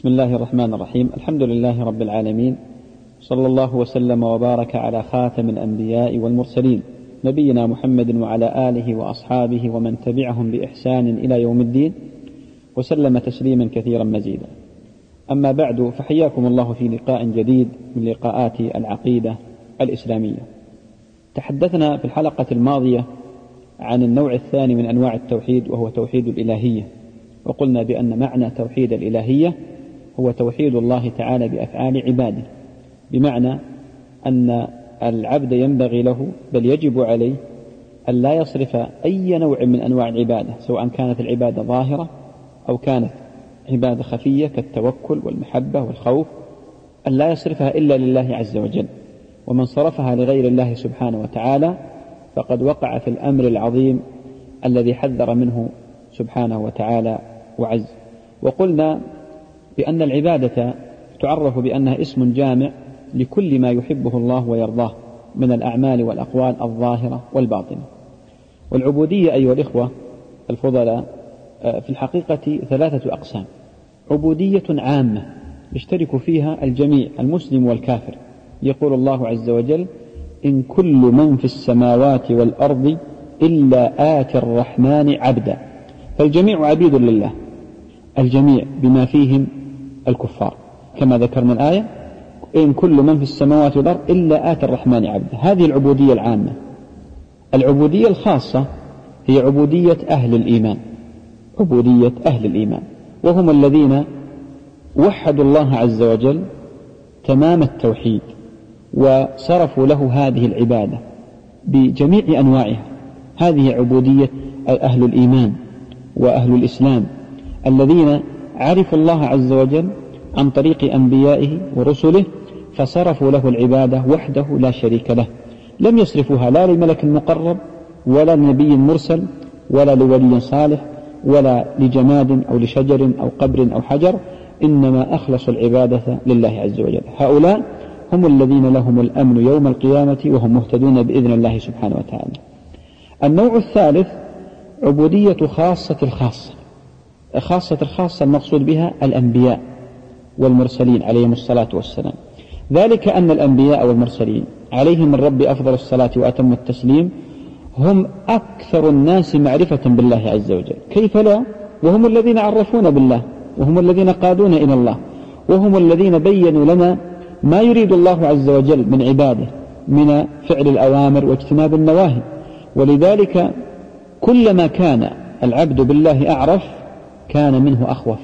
بسم الله الرحمن الرحيم. الحمد لله رب العالمين، صلى الله وسلم وبارك على خاتم الأنبياء والمرسلين نبينا محمد وعلى آله وأصحابه ومن تبعهم بإحسان إلى يوم الدين، وسلم تسليما كثيرا مزيدا. أما بعد، فحياكم الله في لقاء جديد من لقاءات العقيدة الإسلامية. تحدثنا في الحلقة الماضية عن النوع الثاني من أنواع التوحيد، وهو توحيد الإلهية، وقلنا بأن معنى توحيد الإلهية هو توحيد الله تعالى بأفعال عباده، بمعنى أن العبد ينبغي له بل يجب عليه أن لا يصرف أي نوع من أنواع العبادة، سواء كانت العبادة ظاهرة أو كانت عبادة خفية كالتوكل والمحبة والخوف، أن لا يصرفها إلا لله عز وجل. ومن صرفها لغير الله سبحانه وتعالى فقد وقع في الأمر العظيم الذي حذر منه سبحانه وتعالى وعز. وقلنا بأن العبادة تعرف بأنها اسم جامع لكل ما يحبه الله ويرضاه من الأعمال والأقوال الظاهرة والباطنة. والعبودية أيها الإخوة الفضلاء في الحقيقة ثلاثة أقسام: عبودية عامة يشترك فيها الجميع، المسلم والكافر. يقول الله عز وجل: إن كل من في السماوات والأرض إلا آتي الرحمن عبدا. فالجميع عبيد لله، الجميع بما فيهم الكفار، كما ذكرنا الآية: إن كل من في السماوات والأرض إلا آتي الرحمن عبدا. هذه العبودية العامة. العبودية الخاصة هي عبودية أهل الإيمان، عبودية أهل الإيمان، وهم الذين وحدوا الله عز وجل تمام التوحيد وصرفوا له هذه العبادة بجميع أنواعها. هذه عبودية أهل الإيمان وأهل الإسلام الذين عرفوا الله عز وجل عن طريق أنبيائه ورسله، فصرفوا له العبادة وحده لا شريك له، لم يصرفوها لا لملك مقرب ولا لنبي مرسل ولا لولي صالح ولا لجماد أو لشجر أو قبر أو حجر، إنما أخلصوا العبادة لله عز وجل. هؤلاء هم الذين لهم الأمن يوم القيامة وهم مهتدون بإذن الله سبحانه وتعالى. النوع الثالث عبودية خاصة الخاصة. خاصة الخاصة المقصود بها الأنبياء والمرسلين عليهم الصلاة والسلام، ذلك أن الأنبياء والمرسلين عليهم من رب أفضل الصلاة وأتم التسليم هم أكثر الناس معرفة بالله عز وجل، كيف لا؟ وهم الذين عرفونا بالله، وهم الذين قادونا إلى الله، وهم الذين بيّنوا لنا ما يريد الله عز وجل من عباده من فعل الأوامر واجتناب النواهي. ولذلك كلما كان العبد بالله أعرف كان منه أخوف،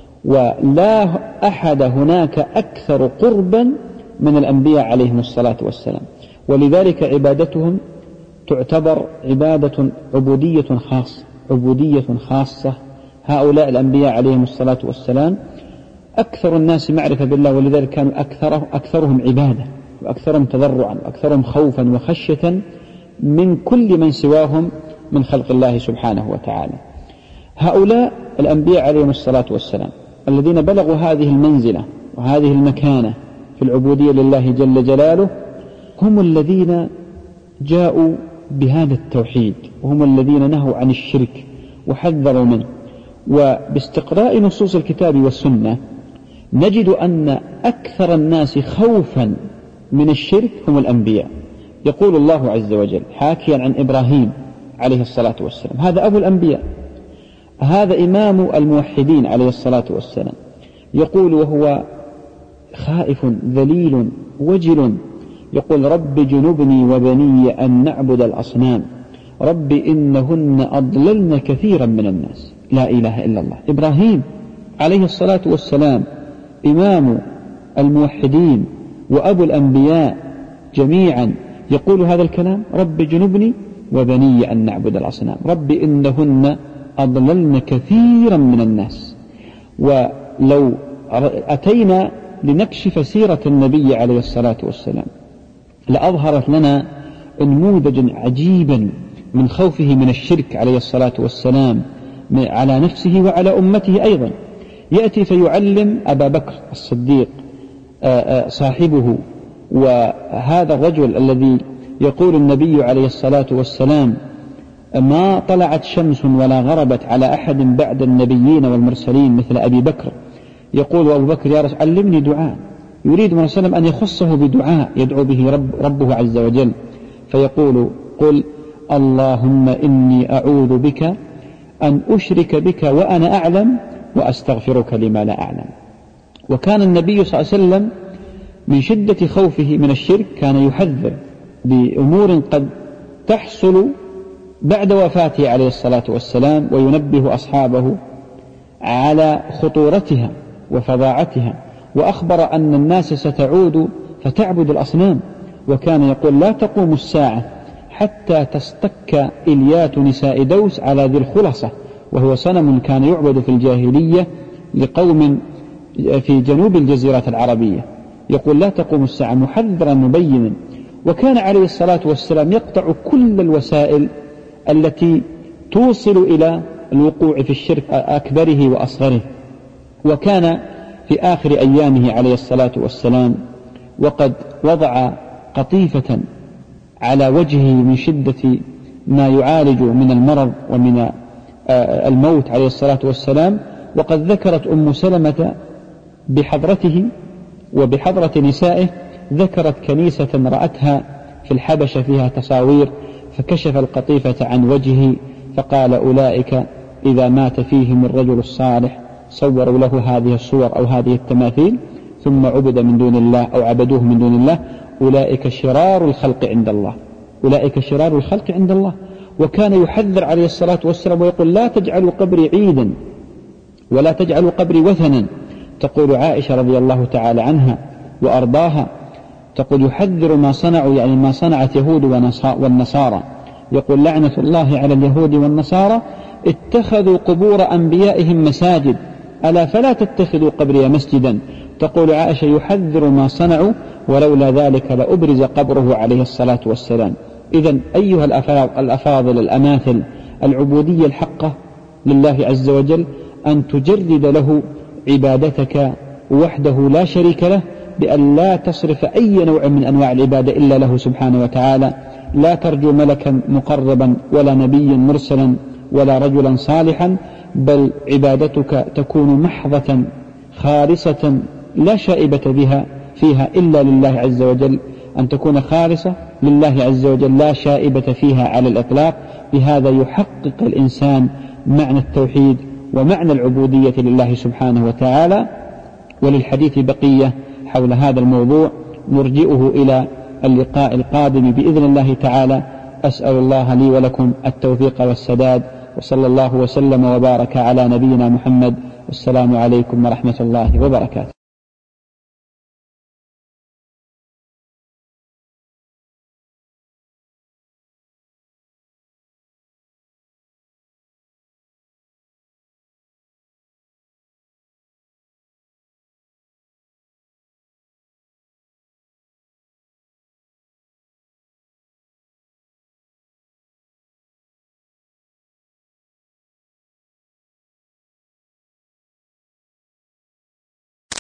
ولا أحد هناك أكثر قربا من الأنبياء عليهم الصلاة والسلام. ولذلك عبادتهم تعتبر عبودية خاصة، عبودية خاصة. هؤلاء الأنبياء عليهم الصلاة والسلام أكثر الناس معرفة بالله، ولذلك كانوا أكثرهم عبادة وأكثرهم تضرعا وأكثرهم خوفا وخشية من كل من سواهم من خلق الله سبحانه وتعالى. هؤلاء الأنبياء عليهم الصلاة والسلام الذين بلغوا هذه المنزلة وهذه المكانة في العبودية لله جل جلاله هم الذين جاءوا بهذا التوحيد، وهم الذين نهوا عن الشرك وحذروا منه. وباستقراء نصوص الكتاب والسنة نجد أن أكثر الناس خوفا من الشرك هم الأنبياء. يقول الله عز وجل حاكيا عن إبراهيم عليه الصلاة والسلام: هذا أبو الأنبياء، هذا إمام الموحدين عليه الصلاة والسلام، يقول وهو خائف ذليل وجل، يقول: رب جنبني وبني أن نعبد الأصنام، رب إنهن أضللن كثيرا من الناس. لا إله إلا الله. إبراهيم عليه الصلاة والسلام إمام الموحدين وأبو الأنبياء جميعا يقول هذا الكلام: رب جنبني وبني أن نعبد الأصنام، رب إنهن أضللن كثيرا من الناس. ولو أتينا لنكشف سيرة النبي عليه الصلاة والسلام لأظهرت لنا نموذجا عجيبا من خوفه من الشرك عليه الصلاة والسلام على نفسه وعلى أمته أيضا. يأتي فيعلم أبا بكر الصديق صاحبه، وهذا الرجل الذي يقول النبي عليه الصلاة والسلام: ما طلعت شمس ولا غربت على أحد بعد النبيين والمرسلين مثل أبي بكر، يقول أبو بكر يا رسول علمني دعاء، يريد من وسلم أن يخصه بدعاء يدعو به ربه عز وجل، فيقول قل اللهم إني أعوذ بك أن أشرك بك وأنا أعلم وأستغفرك لما لا أعلم. وكان النبي صلى الله عليه وسلم من شدة خوفه من الشرك كان يحذر بأمور قد تحصل بعد وفاته عليه الصلاة والسلام، وينبه أصحابه على خطورتها وفظاعتها، وأخبر أن الناس ستعود فتعبد الأصنام، وكان يقول لا تقوم الساعة حتى تصطك إليات نساء دوس على ذي الخلصة، وهو صنم كان يعبد في الجاهلية لقوم في جنوب الجزيرة العربية. يقول لا تقوم الساعة محذرا مبينا. وكان عليه الصلاة والسلام يقطع كل الوسائل التي توصل إلى الوقوع في الشرك أكبره وأصغره. وكان في آخر أيامه عليه الصلاة والسلام وقد وضع قطيفة على وجهه من شدة ما يعالج من المرض ومن الموت عليه الصلاة والسلام، وقد ذكرت أم سلمة بحضرته وبحضرة نسائه، ذكرت كنيسة رأتها في الحبشة فيها تصاوير، فكشف القطيفة عن وجهه فقال أولئك إذا مات فيهم الرجل الصالح صوروا له هذه الصور أو هذه التماثيل ثم عبد من دون الله أو عبدوه من دون الله، أولئك شرار الخلق عند الله، أولئك شرار الخلق عند الله. وكان يحذر عليه الصلاة والسلام ويقول لا تجعلوا قبري عيدا ولا تجعلوا قبري وثنا. تقول عائشة رضي الله تعالى عنها وأرضاها تقول يحذر ما صنعوا، يعني ما صنعت يهود والنصارى، يقول لعنة الله على اليهود والنصارى اتخذوا قبور أنبيائهم مساجد ألا فلا تتخذوا قبري مسجدا. تقول عائشة يحذر ما صنعوا ولولا ذلك لأبرز قبره عليه الصلاة والسلام. إذن أيها الأفاضل الأماثل، العبودية الحقة لله عز وجل أن تجرد له عبادتك وحده لا شريك له، بأن لا تصرف أي نوع من أنواع العبادة إلا له سبحانه وتعالى، لا ترجو ملكا مقربا ولا نبيا مرسلا ولا رجلا صالحا، بل عبادتك تكون محضة خالصة لا شائبة فيها إلا لله عز وجل، أن تكون خالصة لله عز وجل لا شائبة فيها على الإطلاق. بهذا يحقق الإنسان معنى التوحيد ومعنى العبودية لله سبحانه وتعالى. وللحديث بقية حول هذا الموضوع نرجئه إلى اللقاء القادم بإذن الله تعالى. أسأل الله لي ولكم التوفيق والسداد، وصلى الله وسلم وبارك على نبينا محمد. والسلام عليكم ورحمة الله وبركاته.